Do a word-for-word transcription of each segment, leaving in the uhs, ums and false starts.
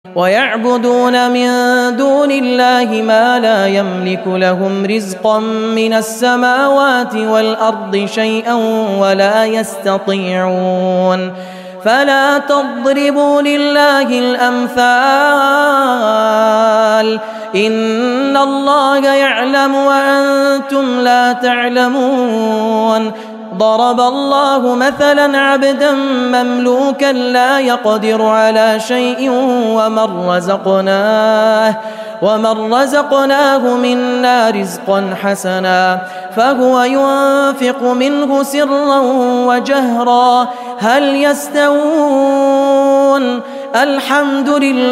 ويعبدون من دون الله ما لا يملك لهم رزقا من السماوات والأرض شيئا ولا يستطيعون فلا تضربوا لله الأمثال إن الله يعلم وأنتم لا تعلمون ضرب الله مثلا عبدا مملوكا لا يقدر على شيء ومن رزقناه ومن رزقناه منا رزقا حسنا فهو ينفق منه سرا وجهرا هل يستوون الحمد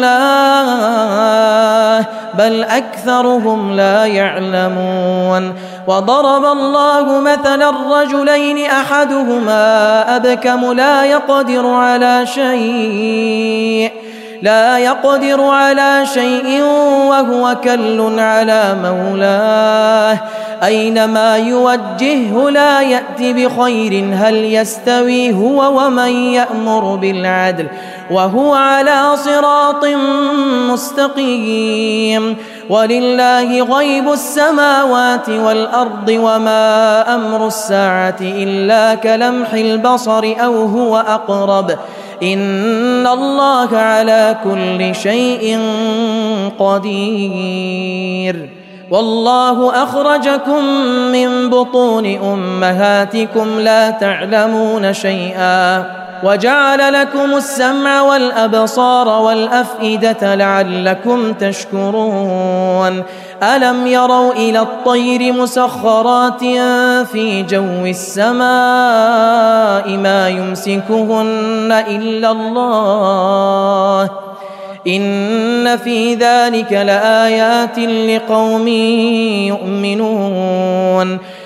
لله بل أكثرهم لا يعلمون وضرب الله مثلا رجلين أحدهما أبكم لا يقدر على شيء لا يقدر على شيء وهو كل على مولاه أينما يوجهه لا يأتي بخير هل يستوي هو ومن يأمر بالعدل وهو على صراط مستقيم ولله غيب السماوات والأرض وما أمر الساعة إلا كلمح البصر أو هو أقرب إن الله على كل شيء قدير والله أخرجكم من بطون أمهاتكم لا تعلمون شيئا وجعل لكم السمع والأبصار والأفئدة لعلكم تشكرون ألم يروا إلى الطير مسخرات في جو السماء ما يمسكهن إلا الله إن في ذلك لآيات لقوم يؤمنون